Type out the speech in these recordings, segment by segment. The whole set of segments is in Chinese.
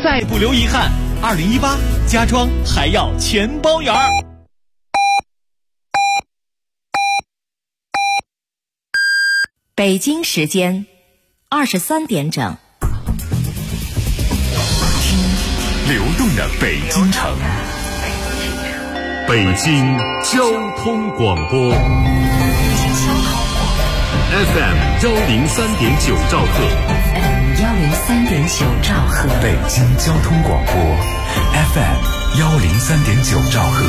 再不留遗憾。2018家装还要全包圆儿。 北京时间23点整。 流动的北京城，北京交通广播 FM 103.9兆赫 103.9兆赫， 北京交通广播 FM 103.9兆赫。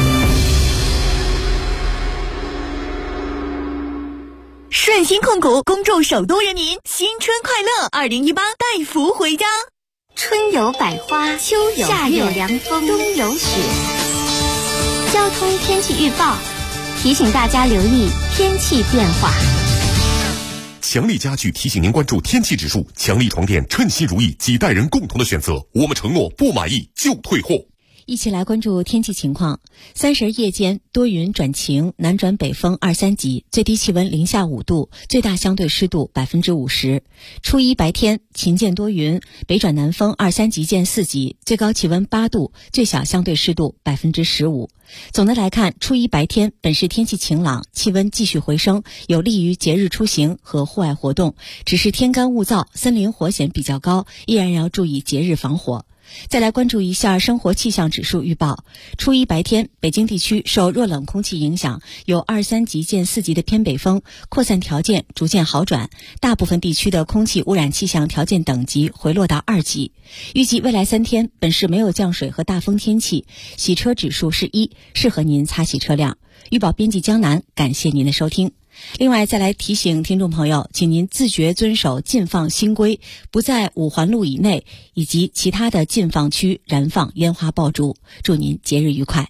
顺鑫控股恭祝首都人民新春快乐！2018带福回家。 春有百花，秋有夏有凉风，冬有雪。交通天气预报提醒大家留意天气变化。 强力家具提醒您关注天气指数，强力床垫称心如意，几代人共同的选择。我们承诺不满意就退货。 一起来关注天气情况。30夜间多云转晴，南转北风2、3级，最低气温零下5度，最大相对湿度50%。初一白天晴间多云，北转南风2、3级见4级，最高气温8度，最小相对湿度15%。总的来看，初一白天本市天气晴朗，气温继续回升，有利于节日出行和户外活动。只是天干物燥，森林火险比较高，依然要注意节日防火。再来关注一下生活气象指数预报。初一白天，北京地区受弱冷空气影响，有2、3级见4级的偏北风，扩散条件逐渐好转，大部分地区的空气污染气象条件等级回落到2级。预计未来3天，本市没有降水和大风天气，洗车指数是1，适合您擦洗车辆。预报编辑江南，感谢您的收听。另外，再来提醒听众朋友，请您自觉遵守禁放新规，不在5环路以内以及其他的禁放区燃放烟花爆竹。祝您节日愉快。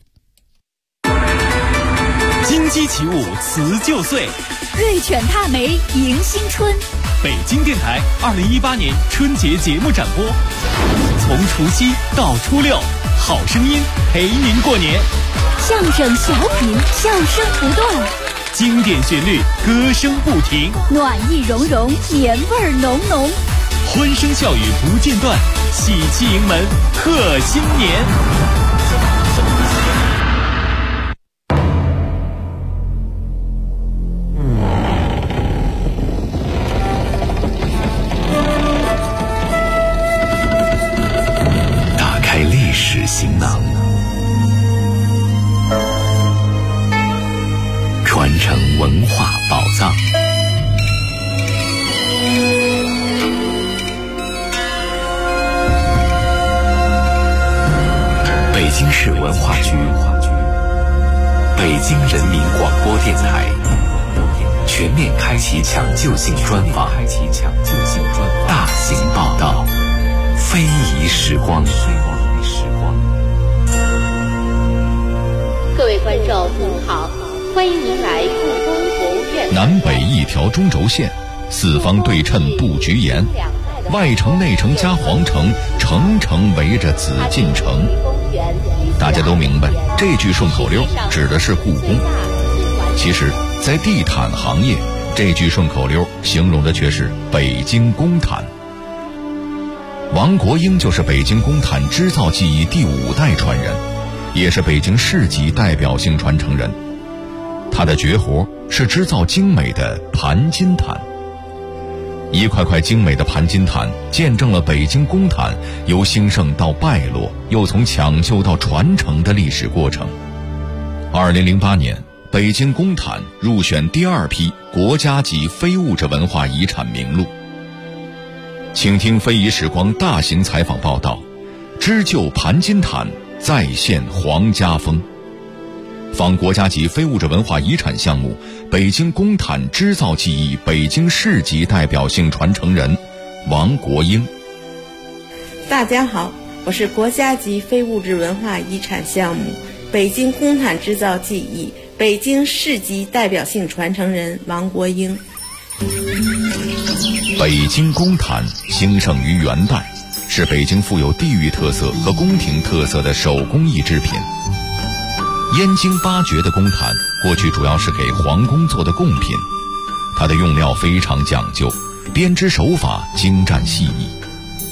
金鸡起舞辞旧岁， 瑞犬踏梅迎新春。 北京电台2018年春节节目展播，从除夕到初六，好声音陪您过年。 相声小品，笑声不断。 经典旋律，歌声不停， 暖意融融，年味浓浓， 欢声笑语不间断，喜气迎门贺新年。 打开历史行囊，传承文化宝藏。北京市文化局、北京人民广播电台全面开启抢救性专访，大型报道，非遗时光。 各位观众您好，欢迎您来故宫博物院。 南北一条中轴线，四方对称布局严，外城内城加皇城，城城围着紫禁城。大家都明白，这句顺口溜指的是故宫。其实在地毯行业，这句顺口溜形容的却是北京公毯。王国英就是北京公毯织造技艺第5代传人，也是北京市级代表性传承人。他的绝活是织造精美的盘金毯。一块块精美的盘金毯，见证了北京公毯由兴盛到败落，又从抢救到传承的历史过程。2008年，北京公毯入选第2批国家级非物质文化遗产名录。请听非遗时光大型采访报道，织就盘金毯再现皇家风。仿国家级非物质文化遗产项目北京公毯织造技艺北京市级代表性传承人王国英。 大家好，我是国家级非物质文化遗产项目北京公毯织造技艺北京市级代表性传承人王国英。 北京公毯兴盛于元代，是北京富有地域特色和宫廷特色的手工艺制品。燕京8绝的公毯过去主要是给皇宫做的贡品，它的用料非常讲究，编织手法精湛细腻。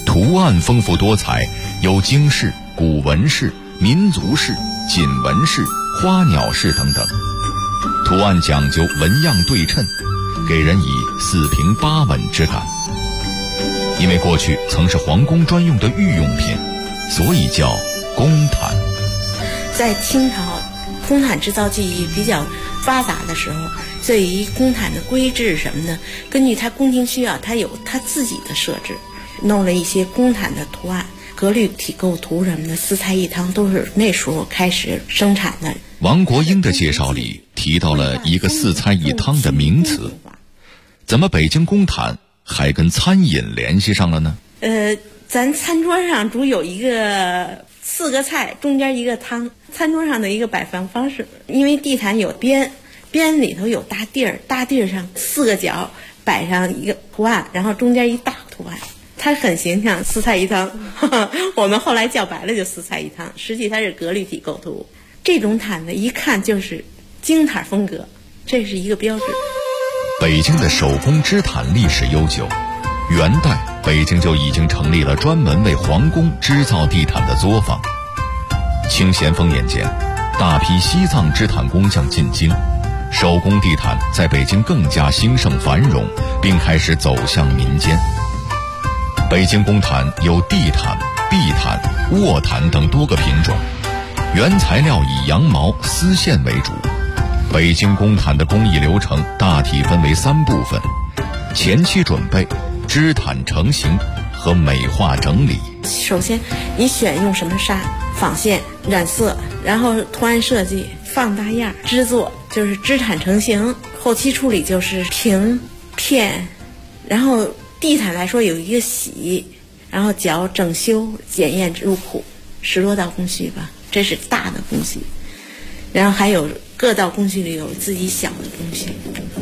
图案丰富多彩，有经式、古文式、民族式、锦纹式、花鸟式等等。图案讲究纹样对称，给人以四平八稳之感。因为过去曾是皇宫专用的御用品，所以叫宫毯。 在清朝宫毯制造技艺比较发达的时候，对于宫毯的规制什么的，根据它宫廷需要，它有它自己的设置，弄了一些宫毯的图案，格律体构图什么的，四菜一汤都是那时候开始生产的。 王国英的介绍里提到了一个四菜一汤的名词，怎么北京宫毯还跟餐饮联系上了呢？ 咱餐桌上主有一个4个菜，中间一个汤，餐桌上的一个摆放方式。因为地毯有边里头有大地儿，大地儿上4个角摆上一个图案，然后中间一大图案，它很形象，四菜一汤。我们后来叫白了就四菜一汤，实际它是格律体构图。这种毯子一看就是京毯风格，这是一个标志。 北京的手工织毯历史悠久，元代北京就已经成立了专门为皇宫织造地毯的作坊。清咸丰年间，大批西藏织毯工匠进京，手工地毯在北京更加兴盛繁荣，并开始走向民间。北京宫毯有地毯、壁毯、卧毯等多个品种，原材料以羊毛、丝线为主。北京宫毯的工艺流程大体分为3部分：前期准备、织毯成型和美化整理。 首先你选用什么纱、纺线、染色，然后图案设计、放大样、织作，就是织毯成型。后期处理就是平、片，然后地毯来说有一个洗，然后绞、整修、检验入库，10多道工序吧，这是大的工序。然后还有各道工序里有自己小的工序。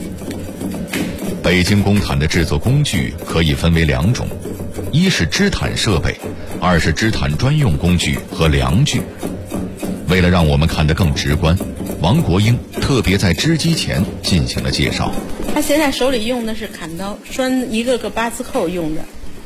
北京宫毯的制作工具可以分为2种，一是织毯设备，二是织毯专用工具和量具。为了让我们看得更直观，王国英特别在织机前进行了介绍。 他现在手里用的是砍刀，拴一个个8字扣用的。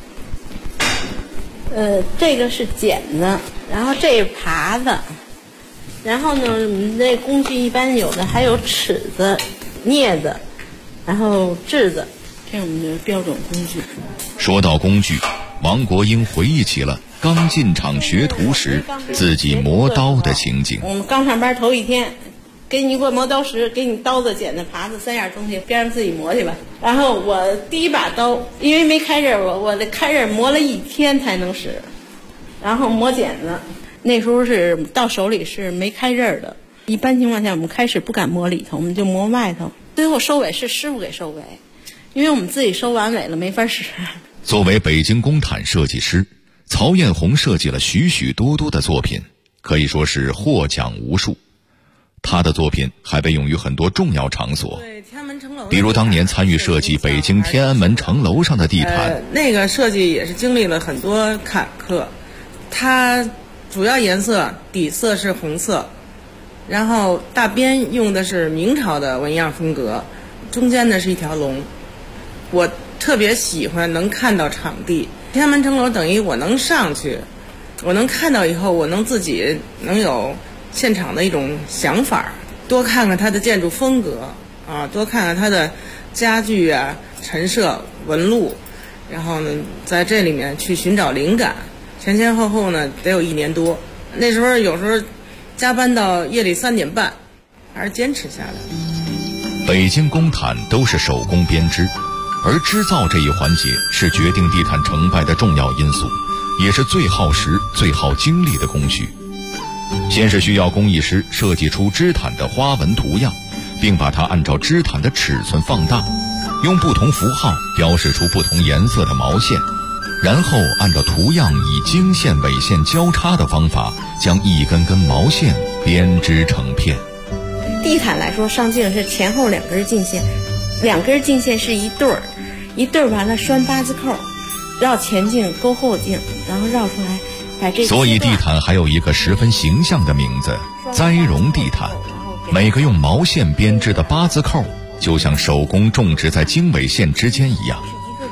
这个是剪子，然后这是耙子，然后呢，我们这工具一般有的还有尺子、镊子，然后质子，这是我们的标准工具。 说到工具，王国英回忆起了刚进厂学徒时自己磨刀的情景。 我们刚上班头1天，给你一块磨刀石，给你刀子、剪子、耙子3样东西，边上自己磨去吧。然后我第一把刀，因为没开刃，我得开刃磨了1天才能使。然后磨剪子，那时候是到手里是没开刃的。一般情况下，我们开始不敢磨里头，我们就磨外头。最后收尾是师傅给收尾，因为我们自己收完尾了没法使。 作为北京宫毯设计师，曹艳红设计了许许多多的作品，可以说是获奖无数。他的作品还被用于很多重要场所，比如当年参与设计北京天安门城楼上的地毯， 那个设计也是经历了很多坎坷。它主要颜色底色是红色，然后大边用的是明朝的纹样风格，中间呢是一条龙。我特别喜欢能看到场地，天安门城楼等于我能上去，我能看到以后，我能自己能有现场的一种想法，多看看它的建筑风格啊，多看看它的家具啊、陈设、纹路，然后呢，在这里面去寻找灵感。前后呢得有1年多，那时候有时候加班到夜里3点半，还是坚持下来。 北京宫毯都是手工编织，而织造这一环节是决定地毯成败的重要因素，也是最耗时、最耗精力的工序。先是需要工艺师设计出织毯的花纹图样，并把它按照织毯的尺寸放大，用不同符号标示出不同颜色的毛线，然后按照图样以经线、纬线交叉的方法，将一根根毛线编织成片。 地毯来说，上镜是前后2根镜线，2根镜线是一对儿，一对儿完了拴8字扣，绕前镜勾后镜，然后绕出来把这。 所以地毯还有一个十分形象的名字——栽绒地毯。每个用毛线编织的8字扣，就像手工种植在经纬线之间一样，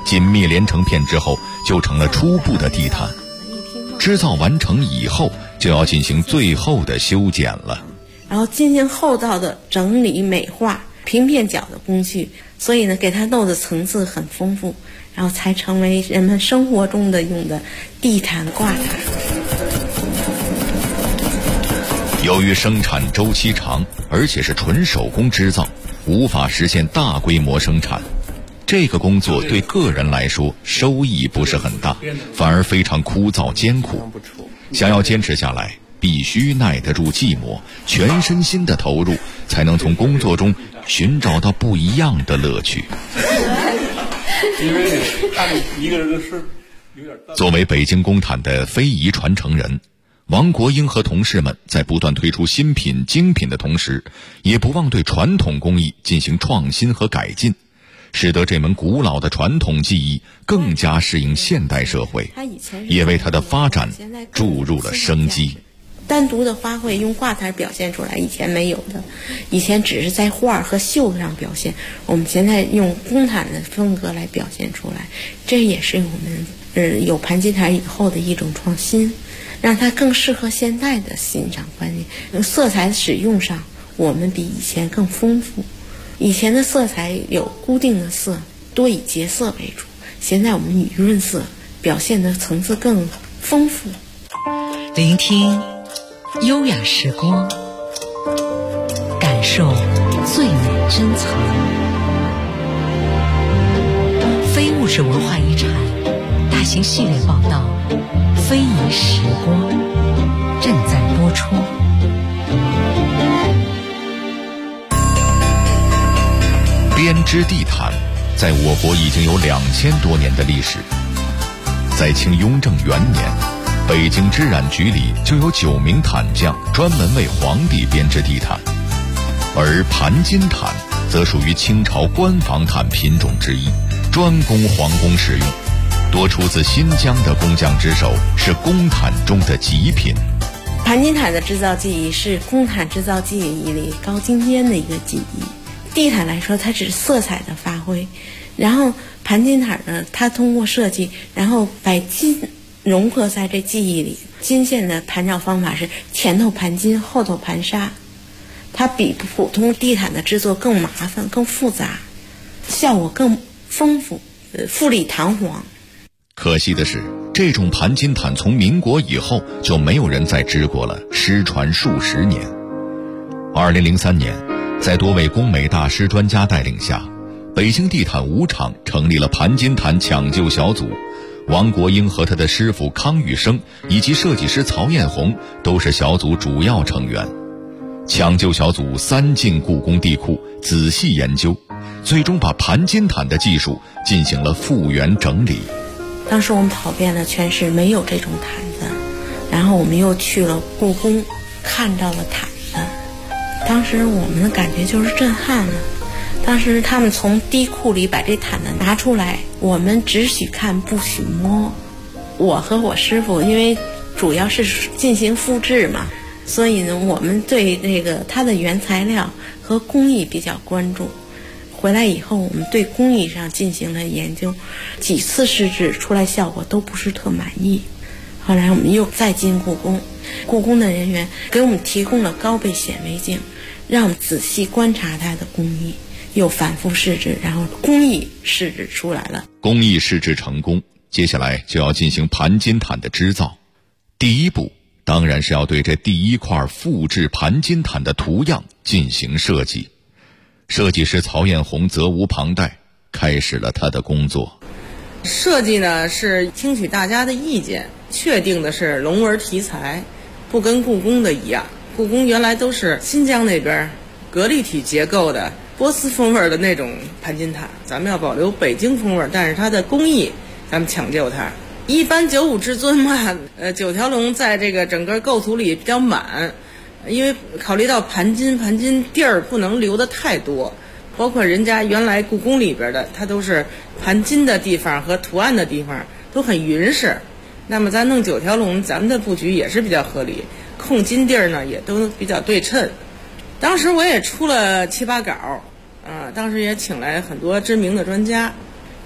紧密连成片之后，就成了初步的地毯。织造完成以后，就要进行最后的修剪了， 然后进行后道的整理美化平片角的工序，所以呢，给它弄的层次很丰富，然后才成为人们生活中的用的地毯挂毯。 由于生产周期长，而且是纯手工织造，无法实现大规模生产。这个工作对个人来说收益不是很大，反而非常枯燥艰苦。想要坚持下来，必须耐得住寂寞，全身心的投入，才能从工作中寻找到不一样的乐趣。作为北京工毯的非遗传承人，王国英和同事们在不断推出新品精品的同时，也不忘对传统工艺进行创新和改进，使得这门古老的传统技艺更加适应现代社会，也为它的发展注入了生机。 单独的花卉用挂毯表现出来，以前没有的，以前只是在画和绣上表现，我们现在用工毯的风格来表现出来，这也是我们有盘金毯以后的一种创新，让它更适合现代的欣赏观念。色彩使用上，我们比以前更丰富。以前的色彩有固定的色，多以洁色为主，现在我们以润色，表现的层次更丰富。 聆听优雅时光，感受最美珍藏。非物质文化遗产大型系列报道《非遗时光》正在播出。 编织地毯在我国已经有2000多年的历史。在清雍正元年，北京织染局里就有9名毯匠专门为皇帝编织地毯，而盘金毯则属于清朝官方毯品种之一，专供皇宫使用，多出自新疆的工匠之手，是工毯中的极品。 盘金毯的制造技艺是工毯制造技艺里高精尖的一个技艺。地毯来说，它只是色彩的发挥，然后盘金毯呢，它通过设计，然后把金融合在这技艺里。金线的盘绕方法是前头盘金，后头盘纱，它比普通地毯的制作更麻烦、更复杂，效果更丰富，富丽堂皇。 可惜的是，这种盘金毯从民国以后就没有人再织过了，失传数十年。2003年，在多位工美大师专家带领下，北京地毯5厂成立了盘金毯抢救小组，王国英和他的师傅康玉生以及设计师曹艳红都是小组主要成员。抢救小组3进故宫地库，仔细研究，最终把盘金毯的技术进行了复原整理。 当时我们跑遍了全市，没有这种毯子，然后我们又去了故宫，看到了毯子，当时我们的感觉就是震撼了。当时他们从地库里把这毯子拿出来，我们只许看不许摸。我和我师傅因为主要是进行复制嘛，所以呢，我们对这个它的原材料和工艺比较关注。回来以后，我们对工艺上进行了研究，几次试制出来效果都不是特满意。后来我们又再进故宫，故宫的人员给我们提供了高倍显微镜，让我们仔细观察它的工艺，又反复试制，然后工艺试制出来了。 工艺试制成功，接下来就要进行盘金毯的织造。第一步当然是要对这第一块复制盘金毯的图样进行设计。设计师曹艳红责无旁贷，开始了他的工作。 设计呢是听取大家的意见，确定的是龙纹题材，不跟故宫的一样。故宫原来都是新疆那边格力体结构的波斯风味的那种盘金毯，咱们要保留北京风味，但是它的工艺咱们抢救它。一般95至尊嘛，9条龙在这个整个构图里比较满，因为考虑到盘金地儿不能留得太多，包括人家原来故宫里边的，它都是盘金的地方和图案的地方都很匀实。那么咱弄9条龙，咱们的布局也是比较合理，控金地儿呢也都比较对称。当时我也出了7、8稿，当时也请来很多知名的专家，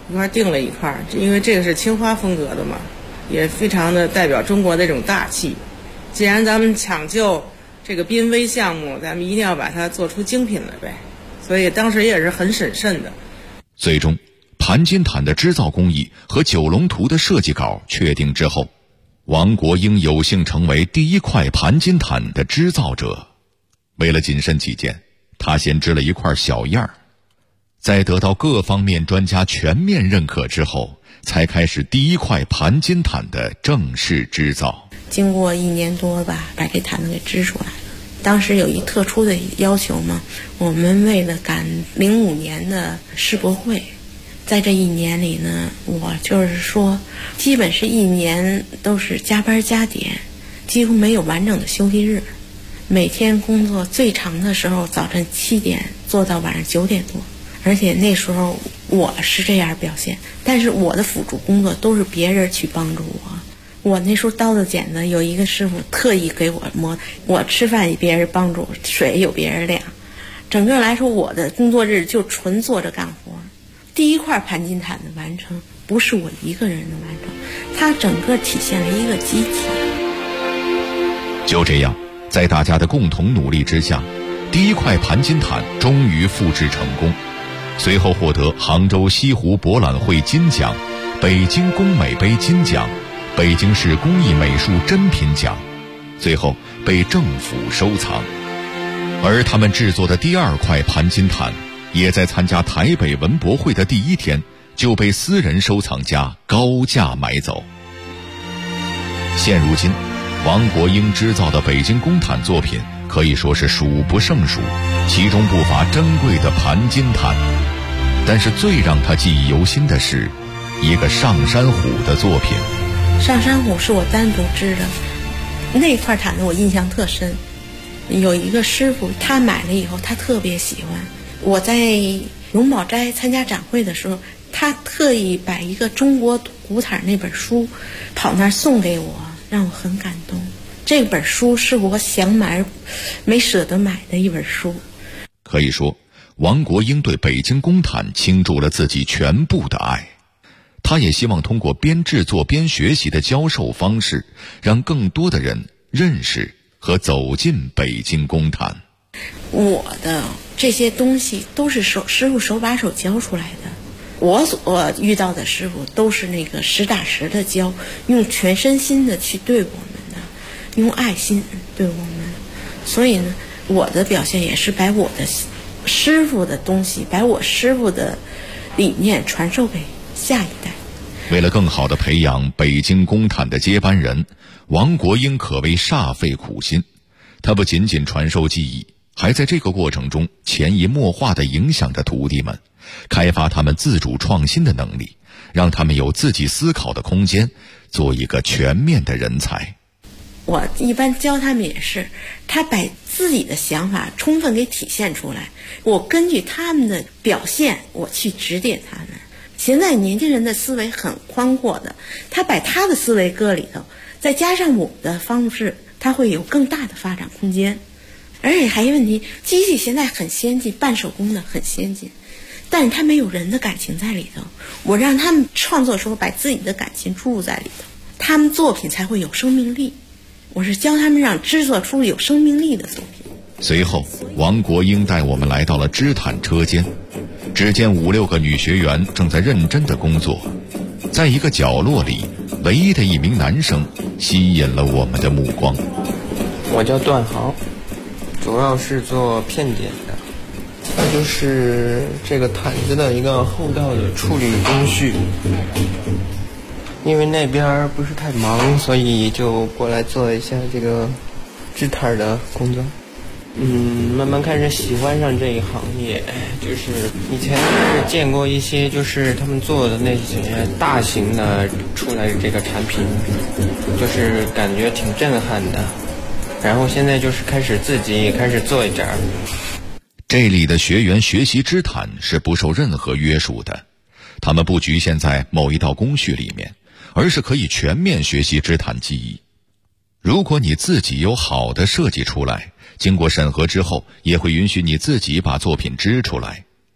一块订了一块，因为这个是青花风格的嘛，也非常的代表中国的这种大气。既然咱们抢救这个濒危项目，咱们一定要把它做出精品来呗，所以当时也是很审慎的。 最终盘金毯的织造工艺和九龙图的设计稿确定之后，王国英有幸成为第一块盘金毯的织造者。为了谨慎起见，他先织了一块小样儿，在得到各方面专家全面认可之后，才开始第一块盘金毯的正式织造。 经过1年多吧，把这毯子给织出来了。当时有一特殊的要求嘛，我们为了赶05年的世博会，在这1年里呢，我就是说基本是1年都是加班加点，几乎没有完整的休息日，每天工作最长的时候早晨7点做到晚上9点多，而且那时候我是这样表现，但是我的辅助工作都是别人去帮助我。我那时候刀子剪子有一个师傅特意给我磨，我吃饭别人帮助，水有别人晾，整个来说我的工作日就纯坐着干活。第一块盘金毯的完成不是我一个人的完成，它整个体现了一个集体。 就这样，在大家的共同努力之下，第一块盘金毯终于复制成功，随后获得杭州西湖博览会金奖、北京工美杯金奖、北京市工艺美术珍品奖，最后被政府收藏。而他们制作的第二块盘金毯，也在参加台北文博会的第1天就被私人收藏家高价买走。现如今，王国英织造的北京工毯作品可以说是数不胜数，其中不乏珍贵的盘金毯。但是最让他记忆犹新的是一个上山虎的作品。 上山虎是我单独织的，那块毯子我印象特深。有一个师傅他买了以后他特别喜欢，我在永宝斋参加展会的时候，他特意把一个中国古毯那本书跑那儿送给我，让我很感动。这本书是我想买没舍得买的一本书。 可以说，王国英对北京工毯倾注了自己全部的爱。他也希望通过边制作边学习的教授方式，让更多的人认识和走进北京工毯。 我的这些东西都是师傅手把手教出来的，我所遇到的师傅都是那个实打实的教，用全身心的去对我们的，用爱心对我们。所以呢，我的表现也是把我的师傅的东西，把我师傅的理念传授给下一代。 为了更好地培养北京工毯的接班人，王国英可谓煞费苦心。他不仅仅传授技艺，还在这个过程中潜移默化地影响着徒弟们，开发他们自主创新的能力，让他们有自己思考的空间，做一个全面的人才。 我一般教他们也是，他把自己的想法充分给体现出来，我根据他们的表现，我去指点他们。现在年轻人的思维很宽阔的，他把他的思维搁里头，再加上我的方式，他会有更大的发展空间。而且还有问题，机器现在很先进，半手工的很先进，但是他没有人的感情在里头。我让他们创作的时候把自己的感情注入在里头，他们作品才会有生命力。我是教他们让制作出有生命力的作品。 随后，王国英带我们来到了织毯车间，只见5、6个女学员正在认真的工作。在一个角落里，唯一的一名男生吸引了我们的目光。 我叫段豪，主要是做片点的，它就是这个毯子的一个后道的处理工序。因为那边不是太忙，所以就过来做一下这个织毯的工作。慢慢开始喜欢上这一行业，就是以前是见过一些就是他们做的那些大型的出来的这个产品，就是感觉挺震撼的，然后现在就是开始自己开始做一点。 这里的学员学习织毯是不受任何约束的，他们不局限在某一道工序里面，而是可以全面学习织毯技艺。如果你自己有好的设计出来，经过审核之后，也会允许你自己把作品织出来。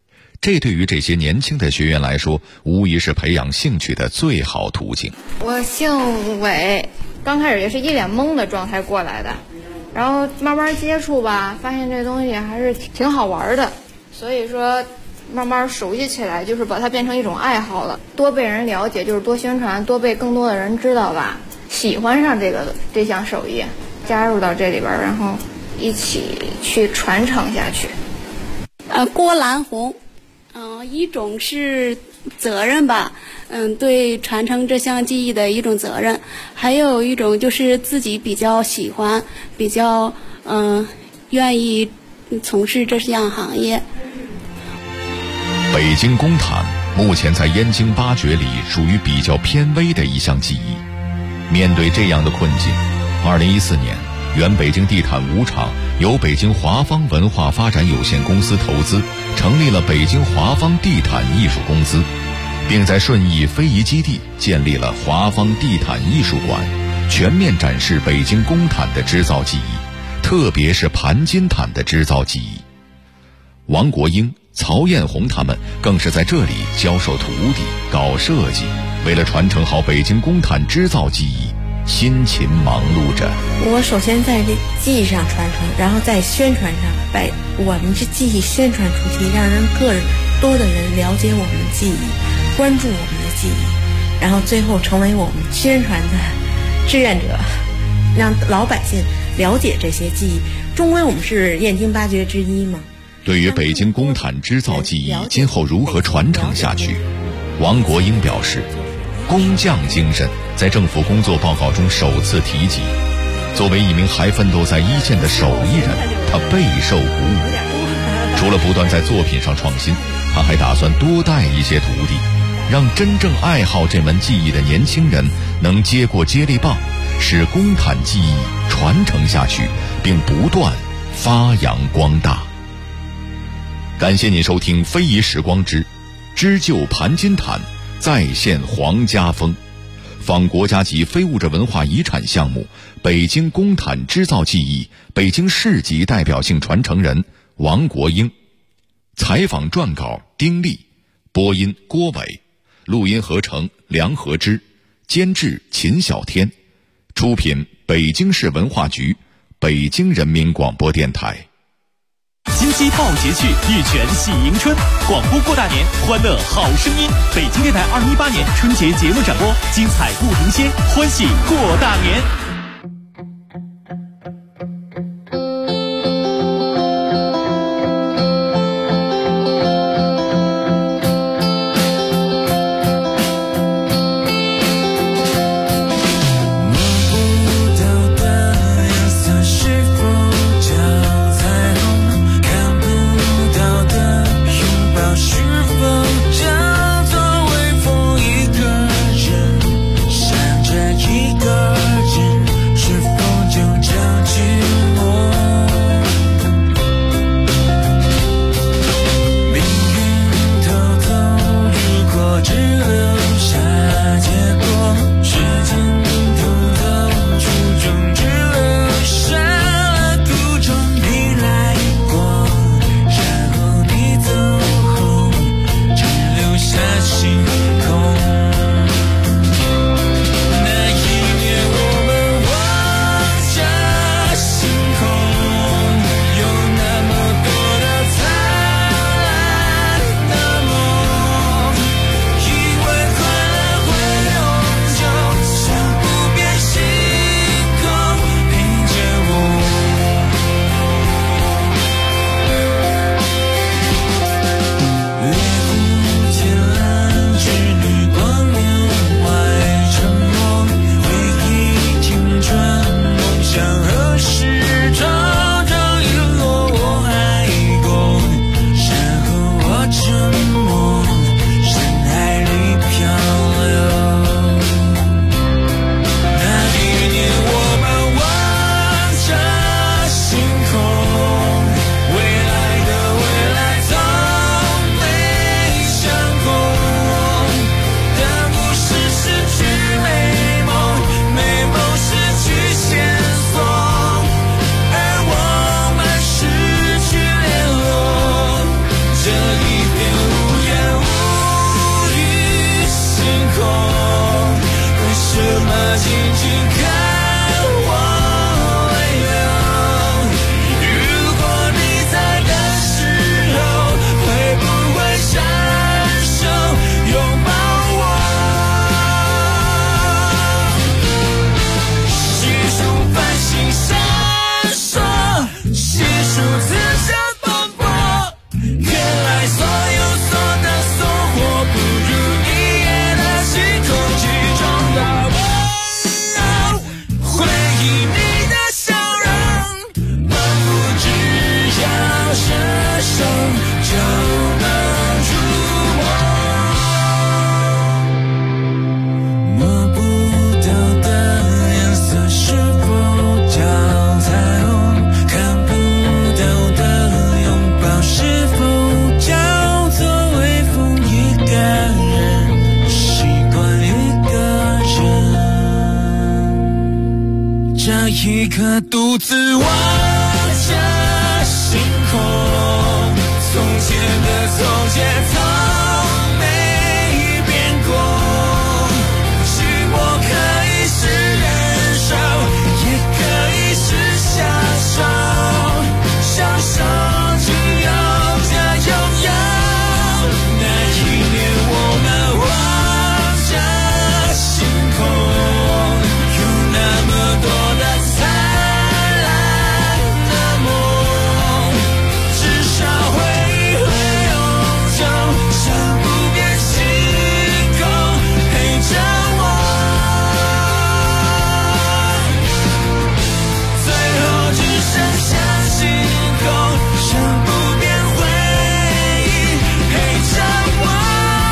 这对于这些年轻的学员来说，无疑是培养兴趣的最好途径。 我姓韦，刚开始也是一脸懵的状态过来的，然后慢慢接触吧，发现这东西还是挺好玩的，所以说慢慢熟悉起来，就是把它变成一种爱好了。多被人了解，就是多宣传，多被更多的人知道吧，喜欢上这项手艺，加入到这里边，然后一起去传承下去。 郭兰红，一种是责任吧，对传承这项技艺的一种责任，还有一种就是自己比较喜欢，比较愿意从事这项行业。 北京工毯目前在燕京八绝里属于比较偏微的一项技艺。面对这样的困境，2014年，原北京地毯5厂由北京华方文化发展有限公司投资，成立了北京华方地毯艺术公司，并在顺义非遗基地建立了华方地毯艺术馆，全面展示北京工毯的织造技艺，特别是盘金毯的织造技艺。王国英、曹艳红他们更是在这里教授徒弟、搞设计，为了传承好北京工毯织造技艺，辛勤忙碌着。 我首先在这技艺上传承，然后在宣传上把我们这技艺宣传出去，让更多的人了解我们的技艺，关注我们的技艺，然后最后成为我们宣传的志愿者，让老百姓了解这些技艺。终归我们是燕京八绝之一嘛。 对于北京工毯织造技艺今后如何传承下去，王国英表示，工匠精神在政府工作报告中首次提及。作为一名还奋斗在一线的手艺人，他备受鼓舞。除了不断在作品上创新，他还打算多带一些徒弟，让真正爱好这门技艺的年轻人能接过接力棒，使工毯技艺传承下去，并不断发扬光大。感谢您收听非遗时光之织就盘金毯，再现皇家风，仿国家级非物质文化遗产项目北京工毯织造技艺北京市级代表性传承人王国英。采访撰稿丁力，播音郭伟，录音合成梁和之，监制秦小天，出品北京市文化局，北京人民广播电台。 金鸡报节趣，玉泉喜迎春，广播过大年，欢乐好声音。北京电台2018年春节节目展播，精彩不停歇，欢喜过大年。 一个人么独自望着星空，从前的从前从没变过，寂寞可以是忍受，也可以是享受，享受只有这拥有。那一年我们望着星空，有那么多的灿烂的梦，至少回忆会永久，像不变星空陪着我，最后只剩下星空，像不变回忆陪着我。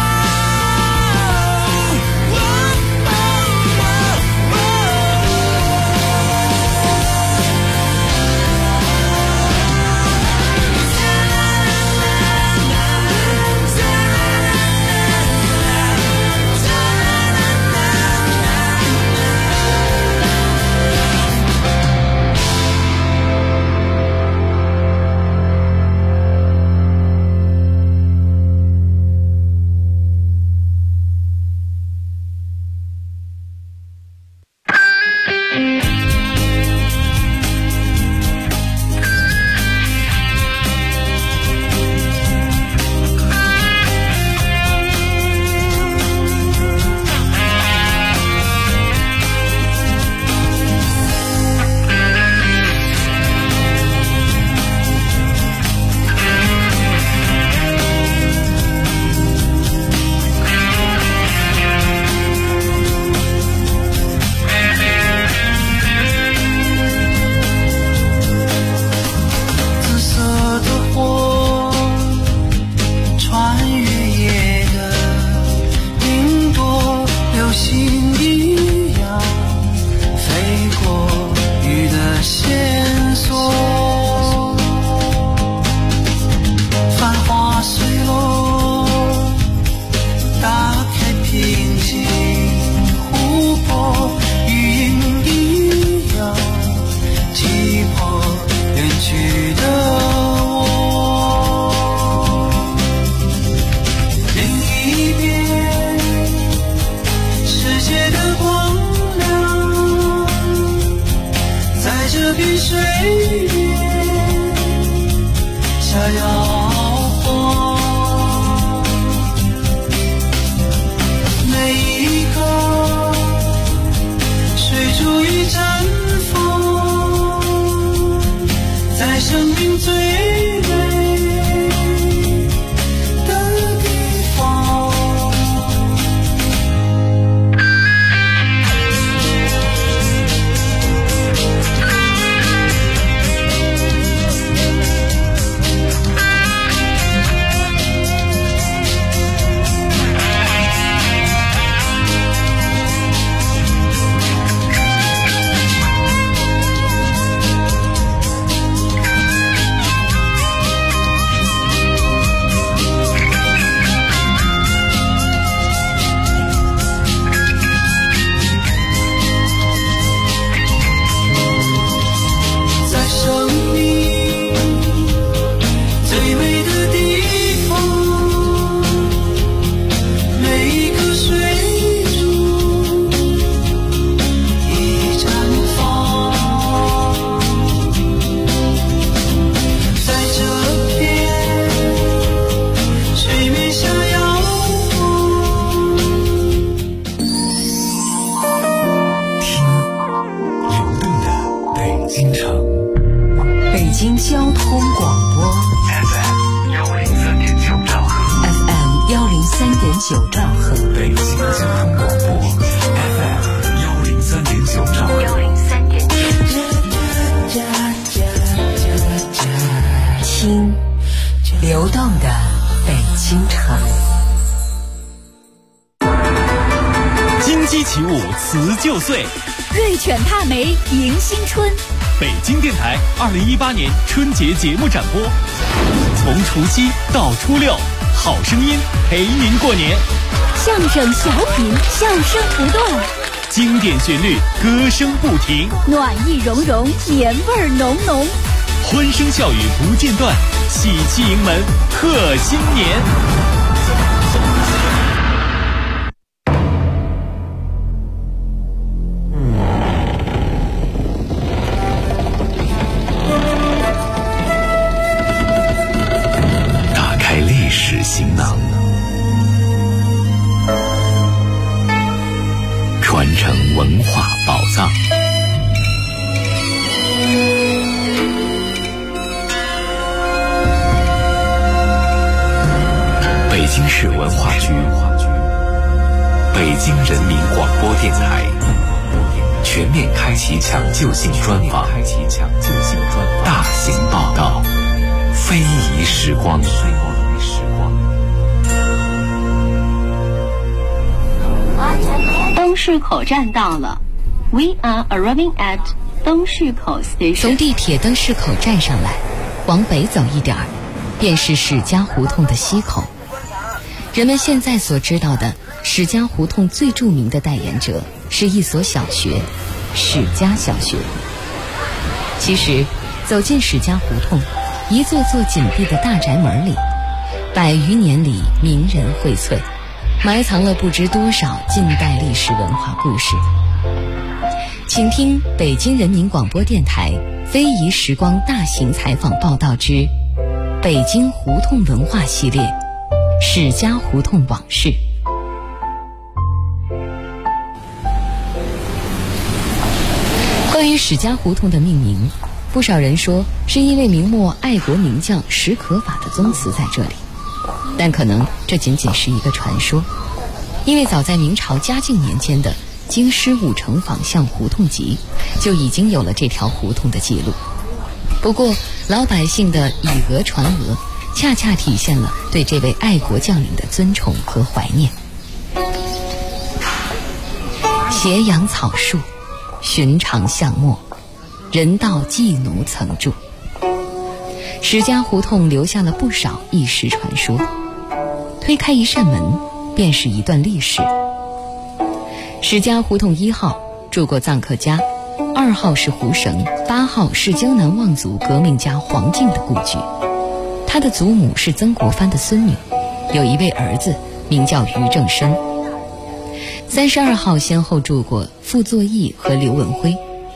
瑞犬踏梅迎新春， 北京电台2018年春节节目展播，从除夕到初六，好声音陪您过年。 相声小品，笑声不断， 经典旋律，歌声不停， 暖意融融，年味浓浓， 欢声笑语不间断，喜气迎门贺新年。 打开历史行囊，传承文化宝藏。北京市文化局、北京人民广播电台全面开启抢救性专访，大型报道，非遗时光。 灯市口站到了 ，We are arriving at 灯市口 station。 从地铁灯市口站上来，往北走一点儿，便是史家胡同的西口。人们现在所知道的史家胡同最著名的代言者是一所小学——史家小学。其实，走进史家胡同，一座座紧闭的大宅门里，100余年里名人荟萃，埋藏了不知多少近代历史文化故事。请听北京人民广播电台非遗时光大型采访报道之北京胡同文化系列，史家胡同往事。关于史家胡同的命名，不少人说是因为明末爱国名将史可法的宗祠在这里，但可能这仅仅是一个传说，因为早在明朝嘉靖年间的《京师5城坊巷胡同集》就已经有了这条胡同的记录。不过老百姓的以讹传讹，恰恰体现了对这位爱国将领的尊崇和怀念。斜阳草树，寻常巷陌，人道妓奴曾住。史家胡同留下了不少异事传说，推开一扇门，便是一段历史。史家胡同1号住过臧克家，2号是胡绳，8号是江南望族革命家黄敬的故居。他的祖母是曾国藩的孙女，有一位儿子名叫于正深。32号先后住过傅作义和刘文辉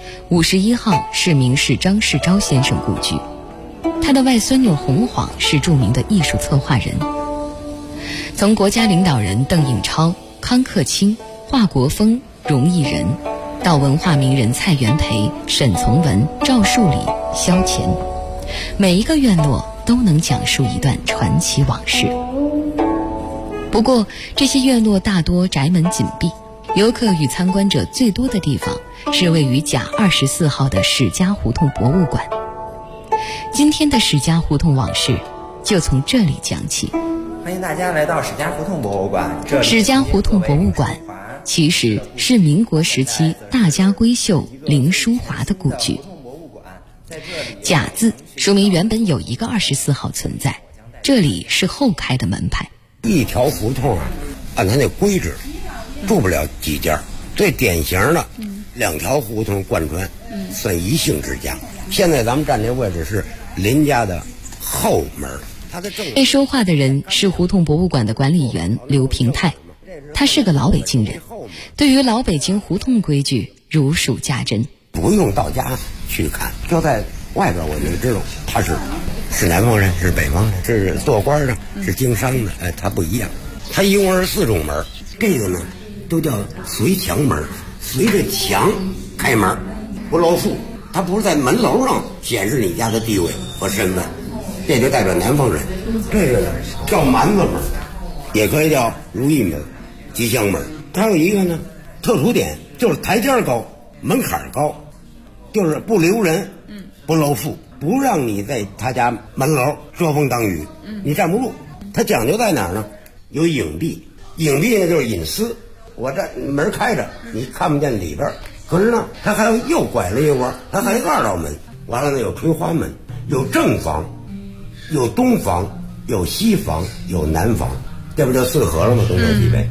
，51号是名士张世钊先生故居。他的外孙女洪晃是著名的艺术策划人。从国家领导人邓颖超、康克清、华国锋、荣毅仁，到文化名人蔡元培、沈从文、赵树理、萧乾，每一个院落都能讲述一段传奇往事。不过这些院落大多宅门紧闭，游客与参观者最多的地方是位于甲24号的史家胡同博物馆。今天的史家胡同往事就从这里讲起。 欢迎大家来到史家胡同博物馆。 史家胡同博物馆其实是民国时期大家闺秀林淑华的故居。甲字说明原本有一个24号存在，这里是后开的门派。 一条胡同按它那规制住不了几家，最典型的2条胡同贯穿，算一姓之家。现在咱们站这位置是林家的后门。 被说话的人是胡同博物馆的管理员刘平泰，他是个老北京人，对于老北京胡同规矩如数家珍。 不用到家去看，就在外边我就知道他是南方人，是北方人，是做官的，是经商的，他不一样。他一共是4种门，这个呢都叫随墙门，随着墙开门，不露富。他不是在门楼上显示你家的地位和身份，这就代表南方人。这个叫蛮子门，也可以叫如意门、吉祥门。还有一个呢特殊点，就是台阶高，门槛高，就是不留人，不露富，不让你在他家门楼遮风挡雨，你站不住。他讲究在哪儿呢？有影壁，影壁呢就是隐私，我这门开着，你看不见里边。可是呢，他还有又拐了一弯，他还有2道门。完了呢，有垂花门，有正房，有东房，有西房，有南房，这不就4合了吗？东南西北。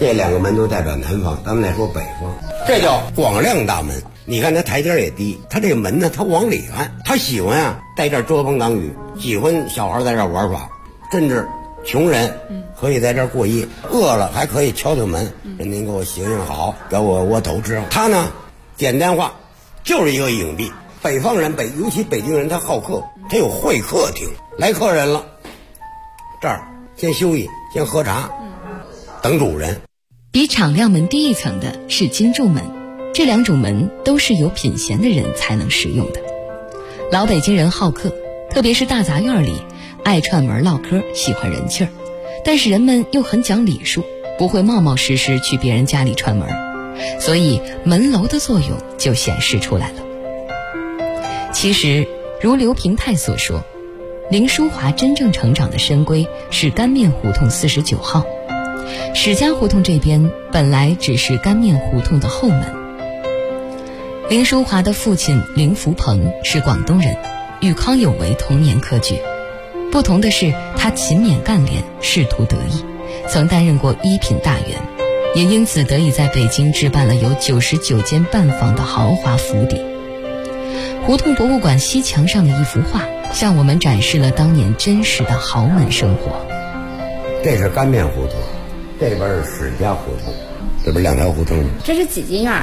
这两个门都代表南方，咱们来说北方，这叫广亮大门。你看它台阶也低，它这个门呢，它往里看，它喜欢啊在这儿遮风挡雨，喜欢小孩在这儿玩耍，甚至穷人可以在这儿过夜，饿了还可以敲敲门，您给我行行好，给我窝头吃。他呢，简单化就是一个影帝。北方人尤其北京人，他好客，他有会客厅，来客人了，这儿先休息，先喝茶，等主人。 比敞亮门低一层的是金柱门，这两种门都是有品闲的人才能使用的。老北京人好客，特别是大杂院里爱串门唠嗑，喜欢人气儿，但是人们又很讲礼数，不会冒冒失失去别人家里串门，所以门楼的作用就显示出来了。其实如刘平泰所说，林淑华真正成长的深闺是干面胡同49号，史家胡同这边本来只是干面胡同的后门。林淑华的父亲林福鹏是广东人，与康有为同年科举，不同的是他勤勉干练，仕途得意，曾担任过一品大员，也因此得以在北京置办了有99间半房的豪华府邸。胡同博物馆西墙上的一幅画向我们展示了当年真实的豪门生活。 这是干面胡同，这边是史家胡同，这边两条胡同。 这是几进院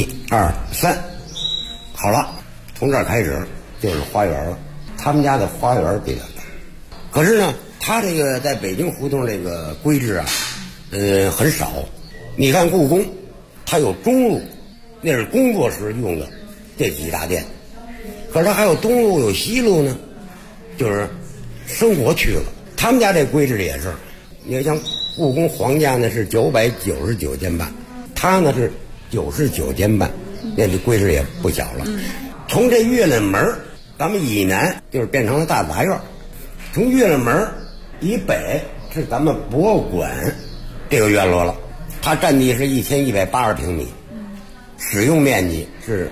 ？1、2、3，好了，从这儿开始就是花园了。他们家的花园比较大，可是呢，他这个在北京胡同这个规制啊，很少。你看故宫，它有中路，那是工作时用的这几大殿。可是它还有东路有西路呢，就是生活去了。他们家这规制也是，你像故宫皇家呢是999间半，他呢是99间半，那这规制也不小了。从这月亮门咱们以南就是变成了大杂院，从月亮门以北是咱们博物馆这个院落了，它占地是1180平米，使用面积是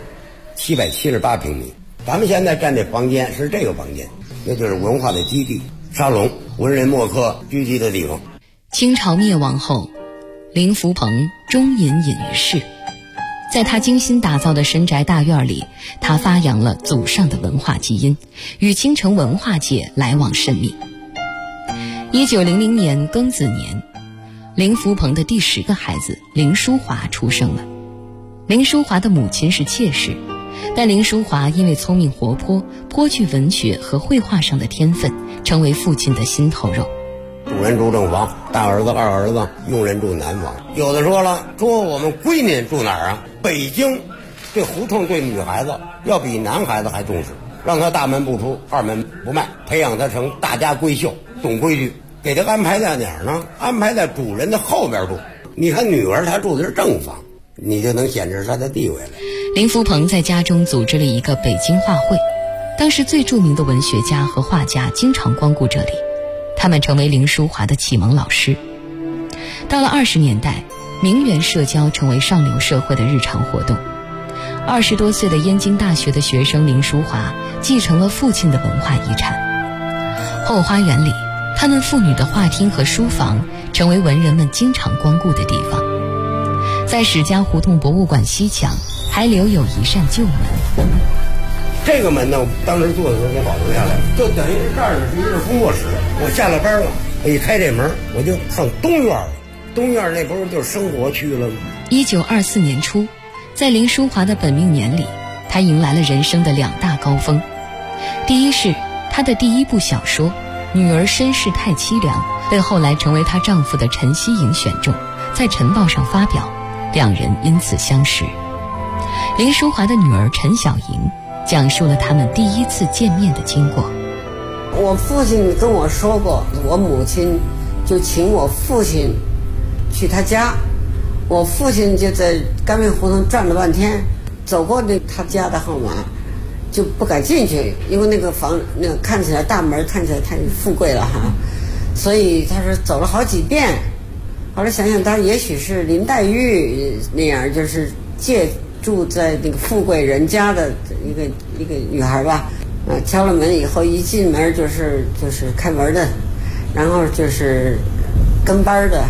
778平米。咱们现在站这房间是这个房间，那就是文化的基地，沙龙，文人墨客聚集的地方。 清朝灭亡后，林福鹏终隐于世。在他精心打造的深宅大院里，他发扬了祖上的文化基因，与京城文化界来往甚密。1900年庚子年，林福鹏的第10个孩子林淑华出生了。林淑华的母亲是妾室，但林淑华因为聪明活泼，颇具文学和绘画上的天分，成为父亲的心头肉。 主人住正房，大儿子、二儿子，佣人住南房。有的说了，说我们闺女住哪儿啊？北京这胡同对女孩子要比男孩子还重视，让她大门不出，二门不迈，培养她成大家闺秀，懂规矩。给她安排在哪儿呢？安排在主人的后边住。你看女儿她住的是正房，你就能显示她的地位了。 林福鹏在家中组织了一个北京画会，当时最著名的文学家和画家经常光顾这里，他们成为林淑华的启蒙老师。到了20年代，名媛社交成为上流社会的日常活动。20多岁的燕京大学的学生林淑华继承了父亲的文化遗产。后花园里，他们父女的画厅和书房成为文人们经常光顾的地方。在史家胡同博物馆西墙还留有一扇旧门。 这个门呢，当时做的时候给保留下来了，就等于是这儿是一个工作室。我下了班了，我一开这门，我就上东院了。东院那不是就是生活区了吗 ？1924年初，在林淑华的本命年里，她迎来了人生的2大高峰。第一是她的第一部小说《女儿身世太凄凉》被后来成为她丈夫的陈希颖选中，在晨报上发表，两人因此相识。林淑华的女儿陈小莹讲述了他们第一次见面的经过。 我父亲跟我说过，我母亲就请我父亲去他家，我父亲就在干面胡同转了半天，走过他家的号码就不敢进去，因为那个房那个看起来大门看起来太富贵了哈，所以他说走了好几遍。后来想想，他也许是林黛玉那样，就是借住在那个富贵人家的一个女孩吧。敲了门以后，一进门就是开门的，然后就是跟班的，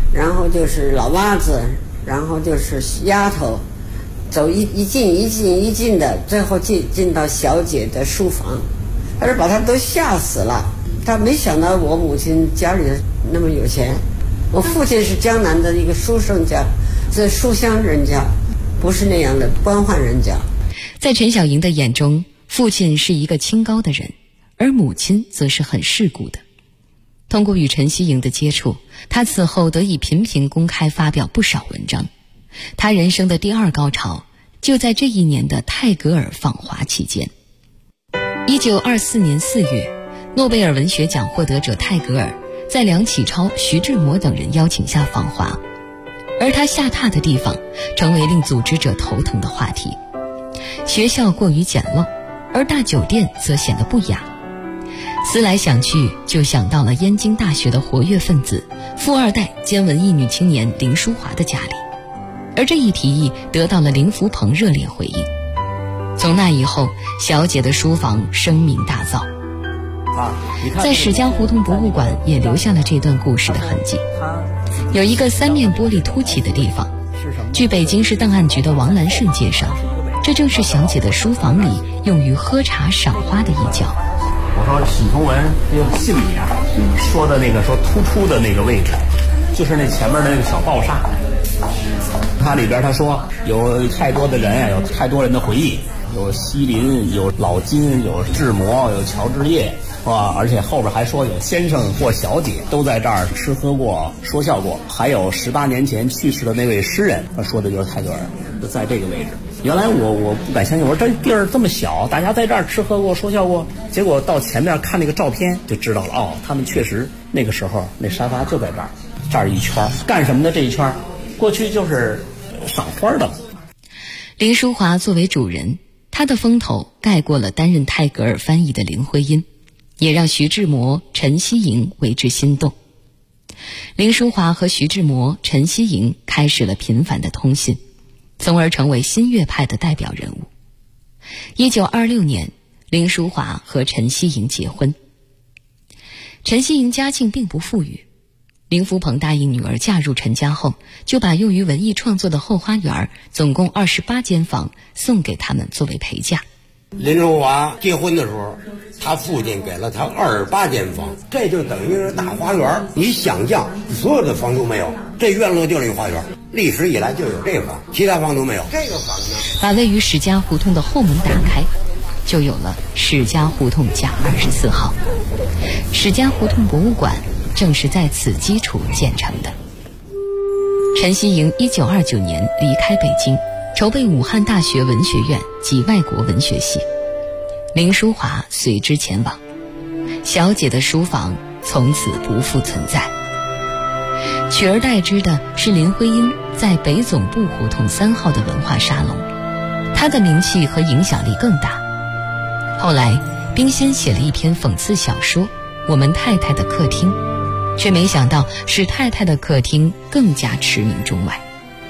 然后就是老妈子，然后就是丫头，走一进的，最后进到小姐的书房，他是把他都吓死了。他没想到我母亲家里那么有钱，我父亲是江南的一个书生家，这书香人家，不是那样的官宦人家。 在陈小莹的眼中，父亲是一个清高的人，而母亲则是很世故的。通过与陈希莹的接触，他此后得以频频公开发表不少文章。他人生的第二高潮就在这一年的泰戈尔访华期间。1924年4月，诺贝尔文学奖获得者泰戈尔在梁启超、徐志摩等人邀请下访华，而他下榻的地方成为令组织者头疼的话题。学校过于简陋，而大酒店则显得不雅。思来想去，就想到了燕京大学的活跃分子、富二代兼文艺女青年林淑华的家里，而这一提议得到了林福鹏热烈回应。从那以后，小姐的书房声名大噪。在史家胡同博物馆也留下了这段故事的痕迹。有一个3面玻璃凸起的地方，据北京市档案局的王兰顺介绍，这正是小姐的书房里用于喝茶赏花的一角。 我说许从文那个信里啊说的那个说突出的那个位置，就是那前面的那个小报厦。它里边他说有太多的人啊，有太多人的回忆，有西林，有老金，有志摩，有乔治业，而且后边还说有先生或小姐都在这儿吃喝过说笑过，还有18年前去世的那位诗人，他说的就是泰戈尔，就在这个位置。原来我不敢相信，我说这地儿这么小，大家在这儿吃喝过说笑过，结果到前面看那个照片就知道了，哦，他们确实那个时候那沙发就在这儿，这儿一圈干什么的？这一圈过去就是赏花的。 林淑华作为主人，她的风头盖过了担任泰戈尔翻译的林徽因，也让徐志摩、陈希莹为之心动。林淑华和徐志摩、陈希莹开始了频繁的通信，从而成为新月派的代表人物。1926年，林淑华和陈希莹结婚。陈希莹家境并不富裕，林福鹏答应女儿嫁入陈家后，就把用于文艺创作的后花园总共28间房送给他们作为陪嫁。 林淑华结婚的时候，他父亲给了他28间房，这就等于是大花园。你想象，所有的房都没有，这院落就是一花园，历史以来就有这个房，其他房都没有。这个房呢， 把位于史家胡同的后门打开，就有了史家胡同甲24号。史家胡同博物馆正是在此基础建成的。陈希莹1929年离开北京，筹备武汉大学文学院及外国文学系，林淑华随之前往。小姐的书房从此不复存在，取而代之的是林徽因在北总部胡同3号的文化沙龙，她的名气和影响力更大。后来冰心写了一篇讽刺小说《我们太太的客厅》，却没想到使太太的客厅更加驰名中外。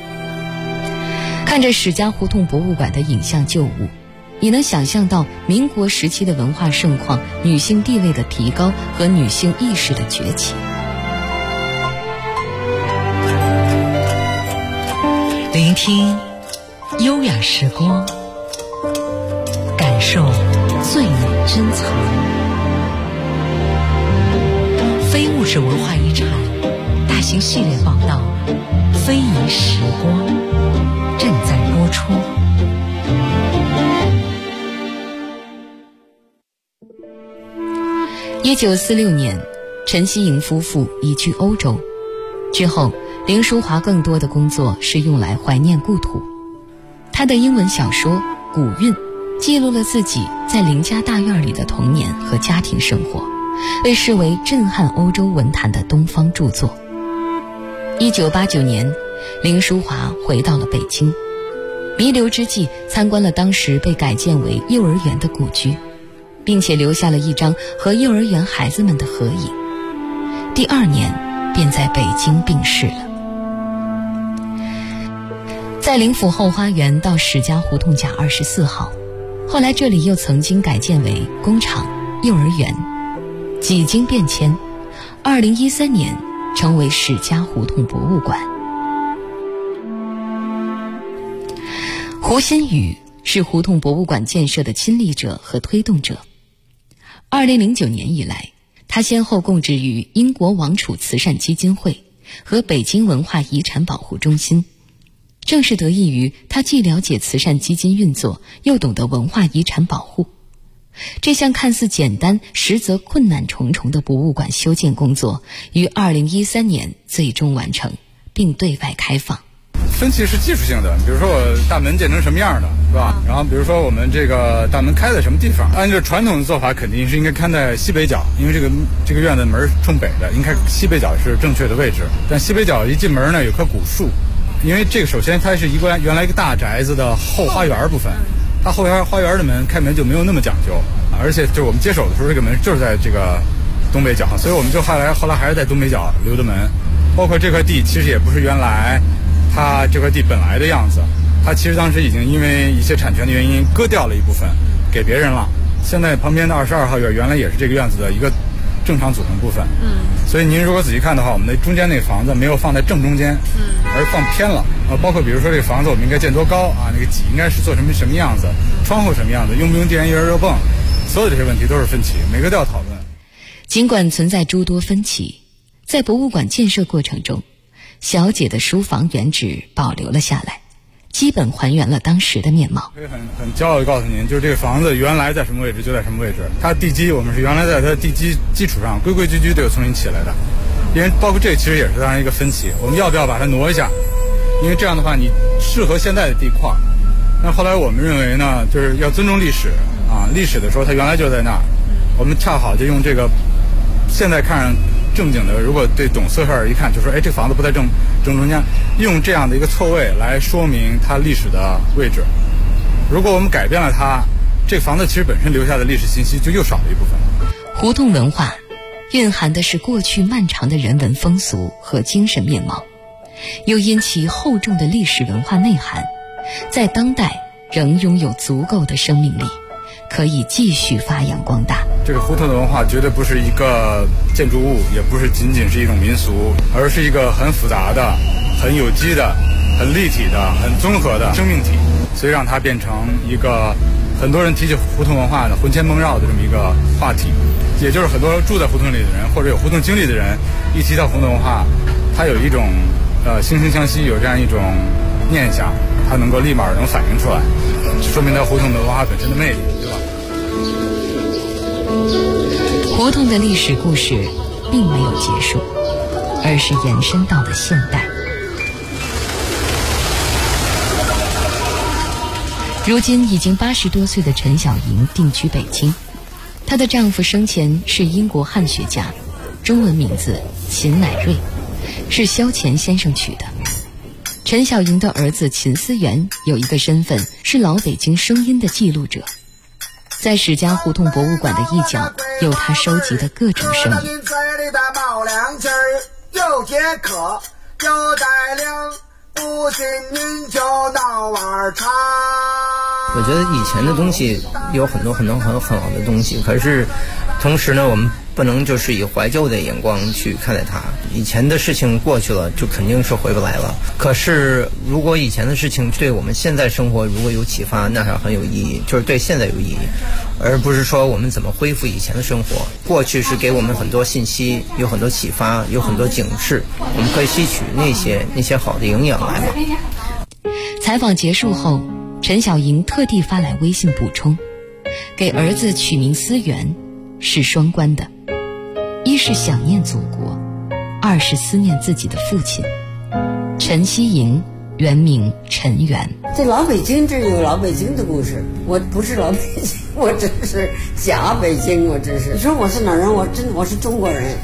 看着史家胡同博物馆的影像旧物，你能想象到民国时期的文化盛况、女性地位的提高和女性意识的崛起。 聆听优雅时光，感受最美珍藏。非物质文化遗产大型系列报道《非遗时光》正在播出。 1946年，陈希莹夫妇移居欧洲之后，林淑华更多的工作是用来怀念故土。她的英文小说《古韵》记录了自己在林家大院里的童年和家庭生活，被视为震撼欧洲文坛的东方著作。1989年，林淑华回到了北京，弥留之际参观了当时被改建为幼儿园的故居，并且留下了一张和幼儿园孩子们的合影。第2年便在北京病逝了。在灵府后花园到史家胡同甲24号，后来这里又曾经改建为工厂、幼儿园。几经变迁，2013年成为史家胡同博物馆。胡新宇是胡同博物馆建设的亲历者和推动者。2009年以来，他先后供职于英国王储慈善基金会和北京文化遗产保护中心。正是得益于他既了解慈善基金运作，又懂得文化遗产保护，这项看似简单实则困难重重的博物馆修建工作于2013年最终完成，并对外开放。 分歧是技术性的，比如说我大门建成什么样的，是吧？然后比如说我们这个大门开在什么地方，按照传统的做法肯定是应该开在西北角，因为这个院子门冲北的，应该西北角是正确的位置。但西北角一进门呢，有棵古树，因为这个首先它是原来一个大宅子的后花园部分，它后花园的门开门就没有那么讲究，而且就是我们接手的时候，这个门就是在这个东北角，所以我们就后来还是在东北角留的门。包括这块地其实也不是原来它这块地本来的样子，它其实当时已经因为一些产权的原因割掉了一部分给别人了。现在旁边的22号院原来也是这个院子的一个正常组成部分，所以您如果仔细看的话，我们的中间那个房子没有放在正中间，而放偏了。包括比如说这个房子我们应该建多高啊，那个脊应该是做什么样子，窗户什么样子，用不用电热热泵，所有这些问题都是分歧，每个都要讨论。 尽管存在诸多分歧，在博物馆建设过程中，小姐的书房原址保留了下来，基本还原了当时的面貌。 可以很骄傲地告诉您，就是这个房子原来在什么位置就在什么位置，它地基我们是原来在它的地基基础上规规矩矩都有重新起来的。因为包括这其实也是当然一个分歧，我们要不要把它挪一下，因为这样的话你适合现在的地块。那后来我们认为呢，就是要尊重历史啊，历史的时候它原来就在那儿，我们恰好就用这个现在看上正经的，如果对懂色事儿一看就说，哎，这房子不在正中间，用这样的一个错位来说明它历史的位置。如果我们改变了它，这个房子其实本身留下的历史信息就又少了一部分。 胡同文化蕴含的是过去漫长的人文风俗和精神面貌，又因其厚重的历史文化内涵，在当代仍拥有足够的生命力，可以继续发扬光大。 这个胡同的文化绝对不是一个建筑物，也不是仅仅是一种民俗，而是一个很复杂的、很有机的、很立体的、很综合的生命体，所以让它变成一个很多人提起胡同文化的魂牵梦绕的这么一个话题。也就是很多住在胡同里的人或者有胡同经历的人，一提到胡同文化，他有一种惺惺相惜，有这样一种念想，他能够立马能反映出来，说明它胡同的文化本身的魅力，对吧？ 胡同的历史故事并没有结束，而是延伸到了现代。如今已经80多岁的陈小莹定居北京，她的丈夫生前是英国汉学家，中文名字秦乃瑞，是萧乾先生取的。陈小莹的儿子秦思源有一个身份是老北京声音的记录者，在史家胡同博物馆的一角有他收集的各种声音。 有解渴，有带领，不信您就闹玩茶。 我觉得以前的东西有很多很好的东西，可是同时呢，我们不能就是以怀旧的眼光去看待它。以前的事情过去了，就肯定是回不来了。可是如果以前的事情对我们现在生活如果有启发，那还很有意义，就是对现在有意义，而不是说我们怎么恢复以前的生活。过去是给我们很多信息，有很多启发，有很多警示，我们可以吸取那些好的营养来嘛。 采访结束后，陈小莹特地发来微信补充，给儿子取名思源是双关的，一是想念祖国，二是思念自己的父亲陈希莹，原名陈元。 这老北京这有老北京的故事，我不是老北京，我只是假北京，我只是。你说我是哪人？我是中国人。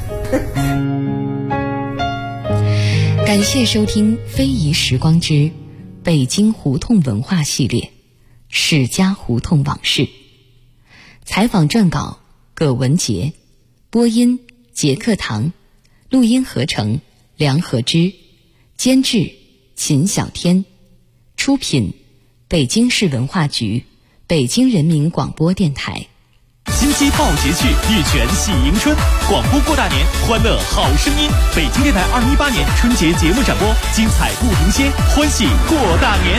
感谢收听非遗时光之北京胡同文化系列，史家胡同往事。采访撰稿葛文杰，播音杰克堂，录音合成梁和之，监制秦小天，出品北京市文化局、北京人民广播电台。 金鸡报捷趣，玉泉喜迎春，广播过大年，欢乐好声音。北京电台2018年春节节目展播，精彩不停歇，欢喜过大年。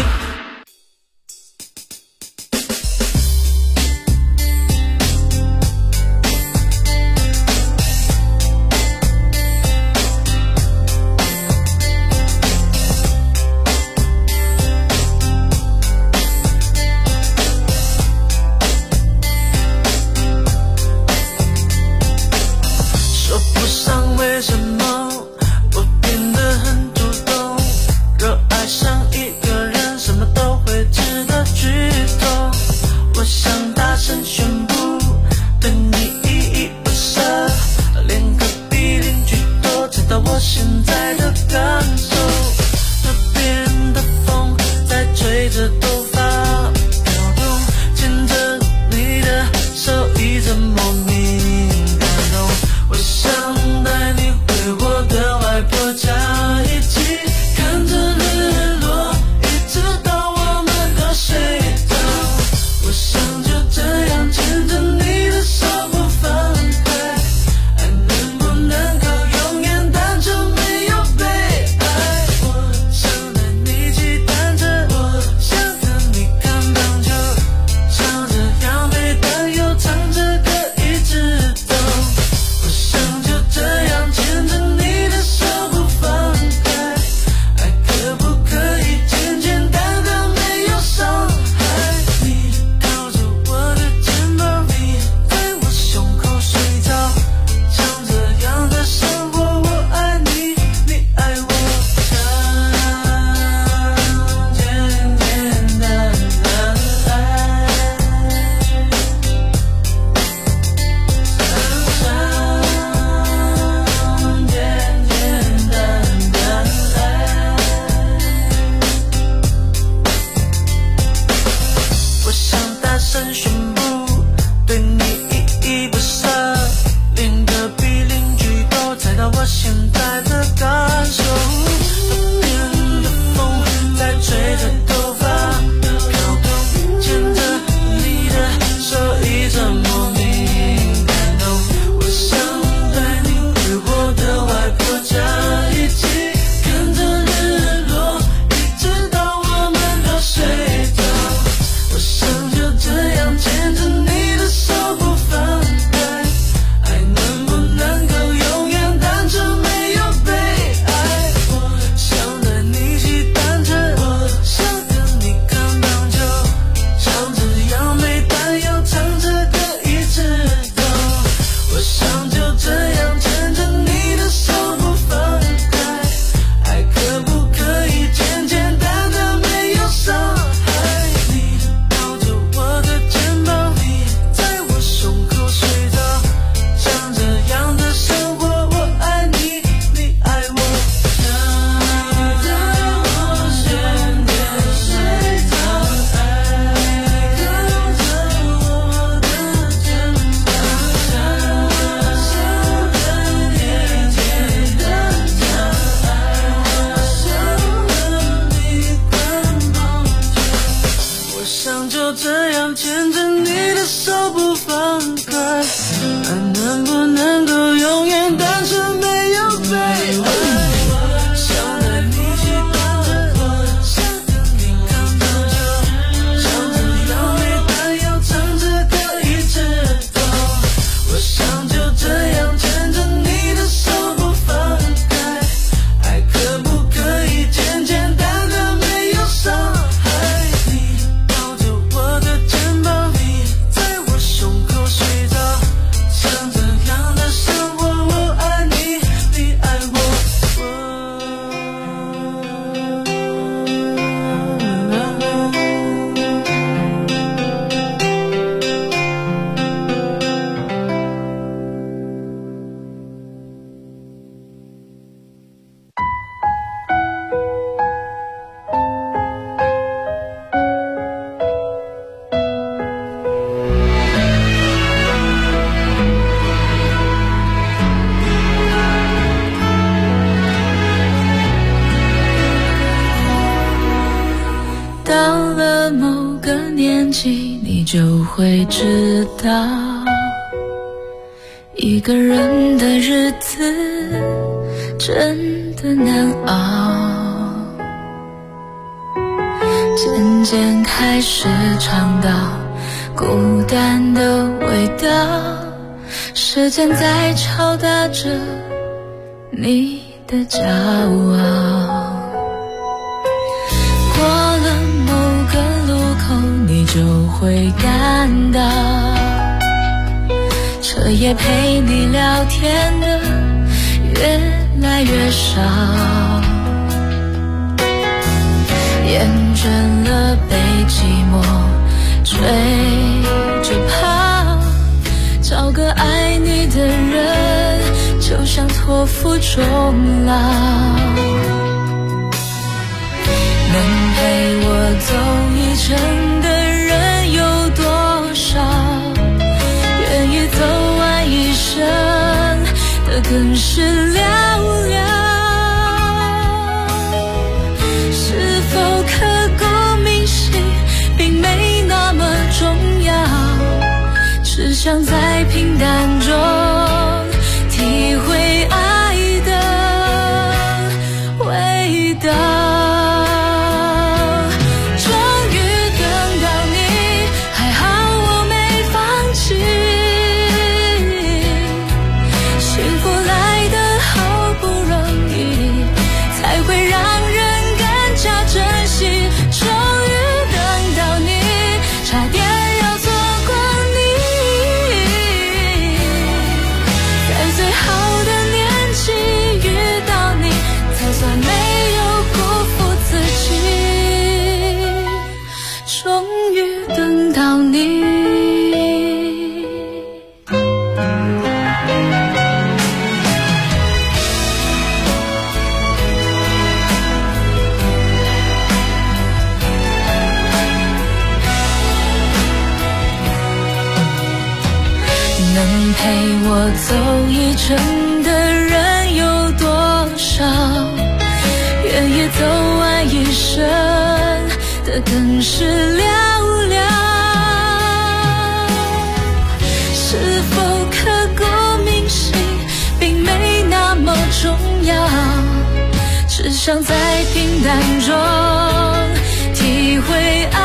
到了某个年纪，你就会知道。 一个人的日子真的难熬，渐渐开始尝到孤单的味道，时间在敲打着你的骄傲。过了某个路口，你就会感到彻夜陪你聊天的越来越少，厌倦了被寂寞追着跑，找个爱你的人就像托付终老。能陪我走一程的人有多少，愿意走完一生的更是寥寥。是否刻骨铭心并没那么重要，只想在平淡中体会爱的味道。陪我走一程的人有多少，愿意走完一生的更是寥寥。是否刻骨铭心并没那么重要，只想在平淡中体会爱